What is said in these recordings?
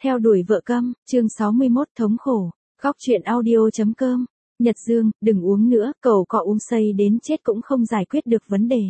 Theo đuổi vợ câm, chương 61 thống khổ, góc truyện audio.com. Nhật Dương, đừng uống nữa, cậu có uống say đến chết cũng không giải quyết được vấn đề.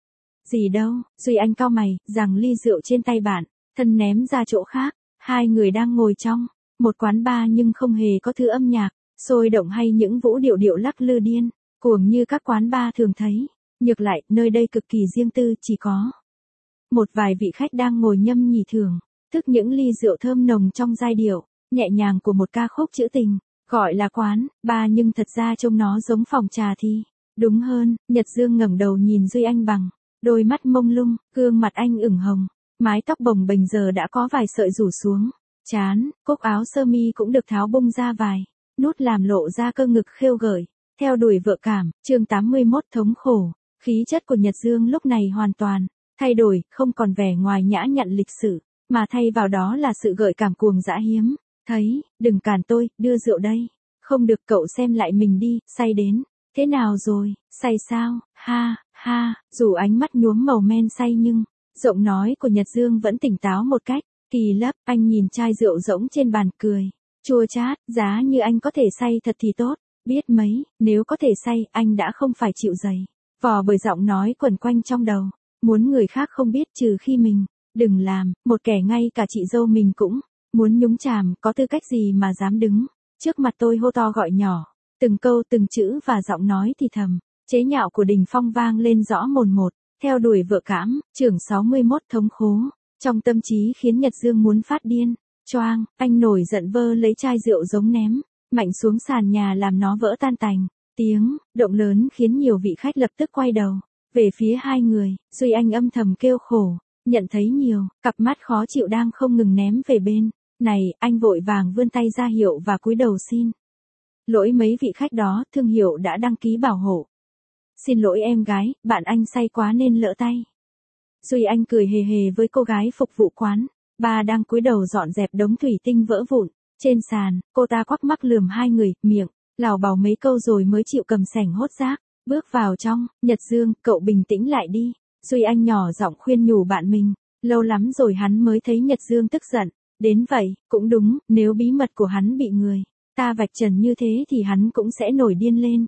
Gì đâu, Duy Anh cau mày, giằng ly rượu trên tay bạn, thân ném ra chỗ khác. Hai người đang ngồi trong một quán bar nhưng không hề có thứ âm nhạc sôi động hay những vũ điệu điệu lắc lư điên cuồng như các quán bar thường thấy. Ngược lại, nơi đây cực kỳ riêng tư, chỉ có một vài vị khách đang ngồi nhâm nhi thưởng thức những ly rượu thơm nồng trong giai điệu nhẹ nhàng của một ca khúc trữ tình. Gọi là quán bar nhưng thật ra trông nó giống phòng trà thì đúng hơn. Nhật Dương ngẩng đầu nhìn Duy Anh bằng đôi mắt mông lung, gương mặt anh ửng hồng, mái tóc bồng bềnh giờ đã có vài sợi rủ xuống trán, cúc áo sơ mi cũng được tháo bung ra vài nút làm lộ ra cơ ngực khêu gợi. Theo đuổi vợ cảm, chương 81 thống khổ. Khí chất của Nhật Dương lúc này hoàn toàn thay đổi, không còn vẻ ngoài nhã nhặn lịch sự, mà thay vào đó là sự gợi cảm cuồng dã hiếm thấy. Đừng cản tôi, đưa rượu đây. Không được, cậu xem lại mình đi, say đến thế nào rồi? Say sao? Ha ha. Dù ánh mắt nhuốm màu men say nhưng giọng nói của Nhật Dương vẫn tỉnh táo một cách kỳ lấp. Anh nhìn chai rượu rỗng trên bàn cười chua chát, giá như anh có thể say thật thì tốt biết mấy. Nếu có thể say, anh đã không phải chịu giày vò bởi giọng nói quẩn quanh trong đầu, muốn người khác không biết trừ khi mình. Đừng làm một kẻ ngay cả chị dâu mình cũng muốn nhúng chàm, có tư cách gì mà dám đứng trước mặt tôi hô to gọi nhỏ, từng câu từng chữ và giọng nói thì thầm chế nhạo của Đình Phong vang lên rõ mồn một. Theo đuổi vợ cảm, chương 61 thống khổ. Trong tâm trí khiến Nhật Dương muốn phát điên. Choang, anh nổi giận vơ lấy chai rượu giống ném mạnh xuống sàn nhà làm nó vỡ tan tành. Tiếng động lớn khiến nhiều vị khách lập tức quay đầu về phía hai người. Duy Anh âm thầm kêu khổ, nhận thấy nhiều cặp mắt khó chịu đang không ngừng ném về bên này. Anh vội vàng vươn tay ra hiệu và cúi đầu xin lỗi mấy vị khách đó. Thương hiệu đã đăng ký bảo hộ. Xin lỗi em gái, bạn anh say quá nên lỡ tay. Duy Anh cười hề hề với cô gái phục vụ quán bà đang cúi đầu dọn dẹp đống thủy tinh vỡ vụn trên sàn. Cô ta quắc mắc lườm hai người, miệng lảo bảo mấy câu rồi mới chịu cầm sẻng hốt rác bước vào trong. Nhật Dương, cậu bình tĩnh lại đi. Duy Anh nhỏ giọng khuyên nhủ bạn mình. Lâu lắm rồi hắn mới thấy Nhật Dương tức giận đến vậy. Cũng đúng, nếu bí mật của hắn bị người ta vạch trần như thế thì hắn cũng sẽ nổi điên lên.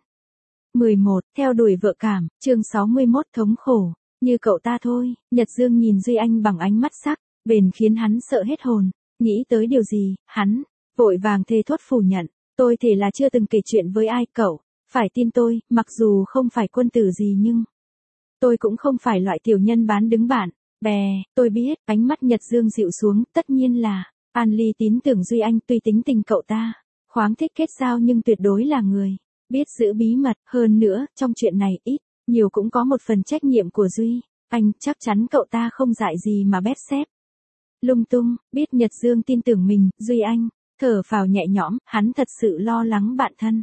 11. Theo đuổi vợ cảm, chương 61 thống khổ. Như cậu ta thôi. Nhật Dương nhìn Duy Anh bằng ánh mắt sắc bền khiến hắn sợ hết hồn. Nghĩ tới điều gì, hắn vội vàng thề thốt phủ nhận. Tôi thề là chưa từng kể chuyện với ai, cậu phải tin tôi. Mặc dù không phải quân tử gì nhưng tôi cũng không phải loại tiểu nhân bán đứng bạn bè. Tôi biết. Ánh mắt Nhật Dương dịu xuống. Tất nhiên là An Ly tin tưởng Duy Anh. Tuy tính tình cậu ta khoáng thích kết giao nhưng tuyệt đối là người biết giữ bí mật. Hơn nữa, trong chuyện này ít nhiều cũng có một phần trách nhiệm của Duy Anh. Chắc chắn cậu ta không dại gì mà bét xép lung tung. Biết Nhật Dương tin tưởng mình, Duy Anh thở phào nhẹ nhõm. Hắn thật sự lo lắng bạn thân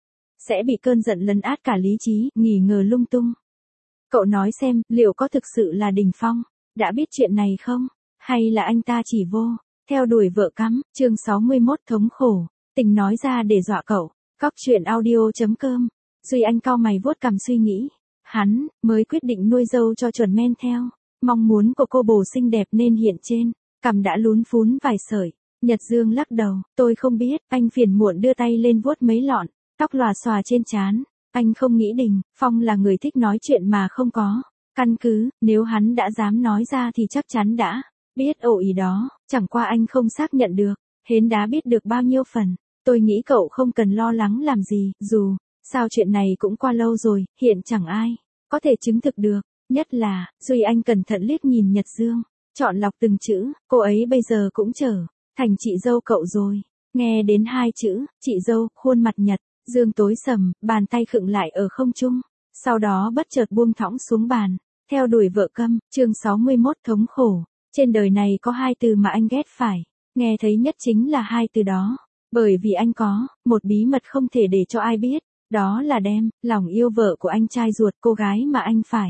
sẽ bị cơn giận lấn át cả lý trí, nghi ngờ lung tung. Cậu nói xem, liệu có thực sự là Đình Phong đã biết chuyện này không? Hay là anh ta chỉ vô theo đuổi vợ cắm? Chương 61 thống khổ. Tình nói ra để dọa cậu. Góc truyện audio.com. Duy Anh cau mày vuốt cằm suy nghĩ. Hắn mới quyết định nuôi dâu cho chuẩn men theo mong muốn của cô bồ xinh đẹp nên hiện trên cằm đã lún phún vài sợi. Nhật Dương lắc đầu. Tôi không biết. Anh phiền muộn đưa tay lên vuốt mấy lọn tóc lòa xòa trên trán. Anh không nghĩ Đình Phong là người thích nói chuyện mà không có căn cứ. Nếu hắn đã dám nói ra thì chắc chắn đã biết ổ ý đó. Chẳng qua anh không xác nhận được hến đá biết được bao nhiêu phần. Tôi nghĩ cậu không cần lo lắng làm gì. Dù sao chuyện này cũng qua lâu rồi, hiện chẳng ai có thể chứng thực được. Nhất là, Duy Anh cẩn thận liếc nhìn Nhật Dương, chọn lọc từng chữ. Cô ấy bây giờ cũng trở thành chị dâu cậu rồi. Nghe đến hai chữ chị dâu, khuôn mặt Nhật Dương tối sầm, bàn tay khựng lại ở không trung, sau đó bất chợt buông thõng xuống bàn. Theo đuổi vợ câm, chương 61 thống khổ. Trên đời này có hai từ mà anh ghét phải nghe thấy nhất, chính là hai từ đó. Bởi vì anh có một bí mật không thể để cho ai biết. Đó là đem lòng yêu vợ của anh trai ruột, cô gái mà anh phải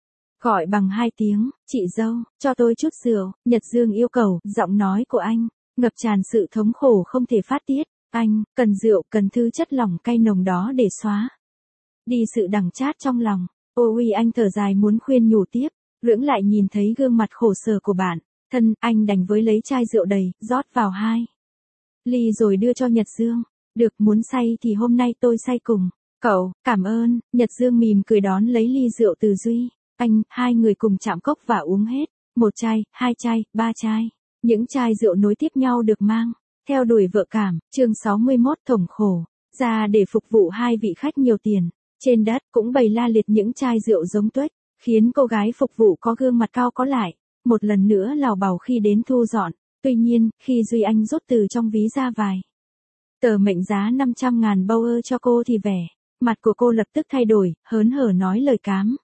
gọi bằng hai tiếng chị dâu. Cho tôi chút rượu. Nhật Dương yêu cầu. Giọng nói của anh ngập tràn sự thống khổ không thể phát tiết. Anh cần rượu, cần thứ chất lỏng cay nồng đó để xóa đi sự đắng chát trong lòng. Ôi, anh thở dài muốn khuyên nhủ tiếp, lưỡng lại nhìn thấy gương mặt khổ sở của bạn Thân, anh đành với lấy chai rượu đầy, rót vào 2 ly rồi đưa cho Nhật Dương. Được, muốn say thì hôm nay tôi say cùng. Cậu, cảm ơn. Nhật Dương mỉm cười đón lấy ly rượu từ Duy. Anh, hai người cùng chạm cốc và uống hết. 1 chai, 2 chai, 3 chai. Những chai rượu nối tiếp nhau được mang. Theo đuổi vợ cảm, chương 61 thống khổ. Ra để phục vụ hai vị khách nhiều tiền. Trên đất cũng bày la liệt những chai rượu giống tuếch, khiến cô gái phục vụ có gương mặt cao có lại. Một lần nữa lào bào khi đến thu dọn. Tuy nhiên, khi Duy Anh rút từ trong ví ra vài tờ mệnh giá 500.000 bauer cho cô thì vẻ mặt của cô lập tức thay đổi, hớn hở nói lời cảm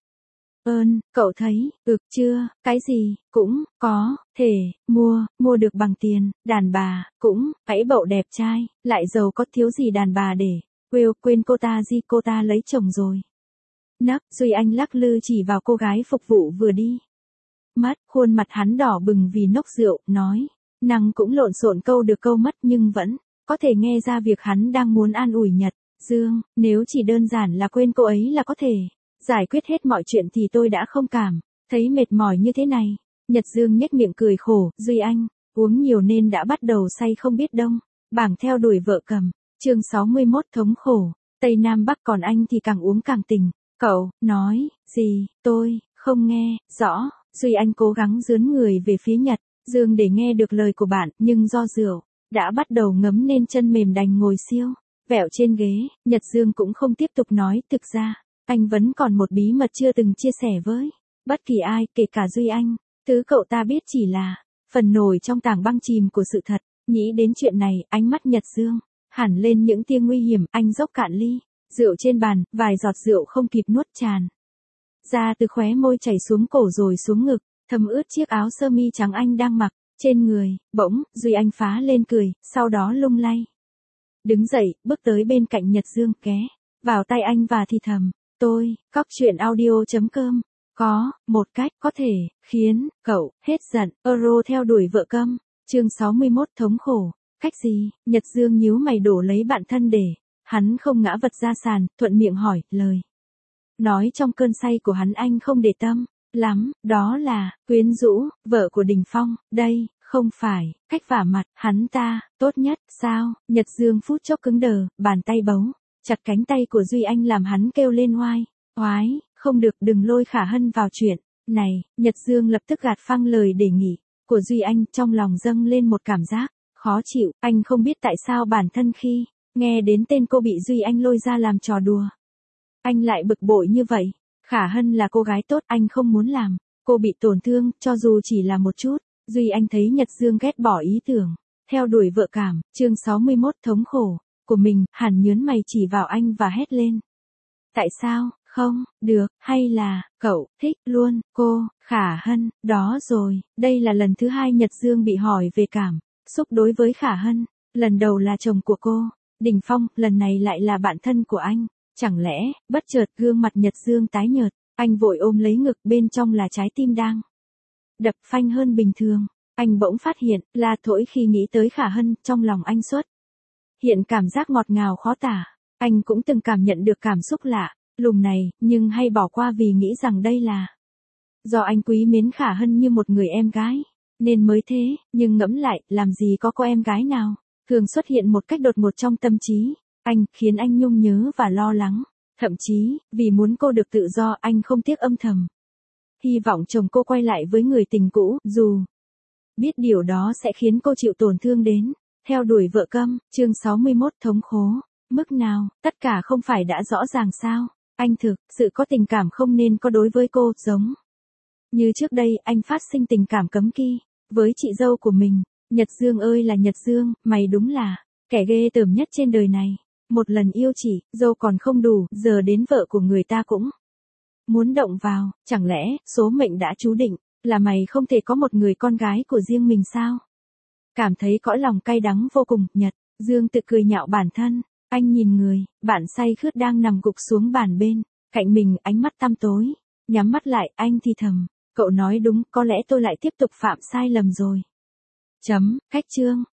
ơn. Cậu thấy, chưa, cái gì, cũng, có, thể, mua được bằng tiền, đàn bà, cũng, hãy bậu đẹp trai, lại giàu có thiếu gì đàn bà để, quên cô ta gì, cô ta lấy chồng rồi. Nấc, Duy Anh lắc lư chỉ vào cô gái phục vụ vừa đi mất, khuôn mặt hắn đỏ bừng vì nốc rượu, nói, năng cũng lộn xộn câu được câu mất nhưng vẫn có thể nghe ra việc hắn đang muốn an ủi Nhật Dương, nếu chỉ đơn giản là quên cô ấy là có thể giải quyết hết mọi chuyện thì tôi đã không cảm thấy mệt mỏi như thế này. Nhật Dương nhếch miệng cười khổ, Duy Anh, uống nhiều nên đã bắt đầu say không biết đông. Bảng theo đuổi vợ cầm, chương 61 thống khổ, Tây Nam Bắc còn anh thì càng uống càng tỉnh. Cậu, nói, gì, tôi, không nghe, rõ. Duy Anh cố gắng dướn người về phía Nhật Dương để nghe được lời của bạn, nhưng do rượu đã bắt đầu ngấm nên chân mềm đành ngồi siêu vẹo trên ghế. Nhật Dương cũng không tiếp tục nói, thực ra anh vẫn còn một bí mật chưa từng chia sẻ với bất kỳ ai, kể cả Duy Anh. Thứ cậu ta biết chỉ là phần nổi trong tảng băng chìm của sự thật. Nghĩ đến chuyện này, ánh mắt Nhật Dương hẳn lên những tia nguy hiểm. Anh dốc cạn ly rượu trên bàn, vài giọt rượu không kịp nuốt tràn ra từ khóe môi chảy xuống cổ rồi xuống ngực, thấm ướt chiếc áo sơ mi trắng anh đang mặc trên người. Bỗng, Duy Anh phá lên cười, sau đó lung lay đứng dậy, bước tới bên cạnh Nhật Dương, ghé vào tay anh và thì thầm, tôi, cóc truyện audio.com, có một cách có thể khiến cậu hết giận. Euro theo đuổi vợ câm, chương 61 thống khổ. Cách gì? Nhật Dương nhíu mày đổ lấy bạn thân để hắn không ngã vật ra sàn, thuận miệng hỏi, lời nói trong cơn say của hắn anh không để tâm lắm, đó là quyến rũ vợ của Đình Phong, đây không phải cách vả mặt hắn ta tốt nhất sao? Nhật Dương phút chốc cứng đờ, bàn tay bấu chặt cánh tay của Duy Anh làm hắn kêu lên oái, không được, đừng lôi Khả Hân vào chuyện này. Nhật Dương lập tức gạt phăng lời đề nghị của Duy Anh, trong lòng dâng lên một cảm giác khó chịu. Anh không biết tại sao bản thân khi nghe đến tên cô bị Duy Anh lôi ra làm trò đùa, anh lại bực bội như vậy. Khả Hân là cô gái tốt, anh không muốn làm cô bị tổn thương, cho dù chỉ là một chút. Duy Anh thấy Nhật Dương ghét bỏ ý tưởng theo đuổi vợ cảm, chương 61 thống khổ của mình, hẳn nhớn mày chỉ vào anh và hét lên. Tại sao, không, được, hay là, cậu, thích luôn, cô, Khả Hân, đó rồi. Đây là lần thứ 2 Nhật Dương bị hỏi về cảm xúc đối với Khả Hân. Lần đầu là chồng của cô, Đình Phong, lần này lại là bạn thân của anh. Chẳng lẽ, bất chợt gương mặt Nhật Dương tái nhợt, anh vội ôm lấy ngực, bên trong là trái tim đang đập phanh hơn bình thường. Anh bỗng phát hiện, là thổi khi nghĩ tới Khả Hân, trong lòng anh xuất hiện cảm giác ngọt ngào khó tả. Anh cũng từng cảm nhận được cảm xúc lạ lùng này, nhưng hay bỏ qua vì nghĩ rằng đây là do anh quý mến Khả Hân như một người em gái nên mới thế. Nhưng ngẫm lại, làm gì có cô em gái nào thường xuất hiện một cách đột ngột trong tâm trí anh, khiến anh nhung nhớ và lo lắng. Thậm chí, vì muốn cô được tự do, anh không tiếc âm thầm hy vọng chồng cô quay lại với người tình cũ, dù biết điều đó sẽ khiến cô chịu tổn thương đến. Theo đuổi vợ câm, chương 61 thống khổ. Mức nào, tất cả không phải đã rõ ràng sao? Anh thực sự có tình cảm không nên có đối với cô, giống như trước đây anh phát sinh tình cảm cấm kỵ với chị dâu của mình. Nhật Dương ơi là Nhật Dương, mày đúng là kẻ ghê tởm nhất trên đời này. Một lần yêu chị dâu còn không đủ, giờ đến vợ của người ta cũng muốn động vào. Chẳng lẽ số mệnh đã chú định là mày không thể có một người con gái của riêng mình sao? Cảm thấy cõi lòng cay đắng vô cùng, Nhật Dương tự cười nhạo bản thân. Anh nhìn người bạn say khướt đang nằm gục xuống bàn bên cạnh mình, ánh mắt tăm tối. Nhắm mắt lại, anh thì thầm, cậu nói đúng, có lẽ tôi lại tiếp tục phạm sai lầm rồi. Cách chương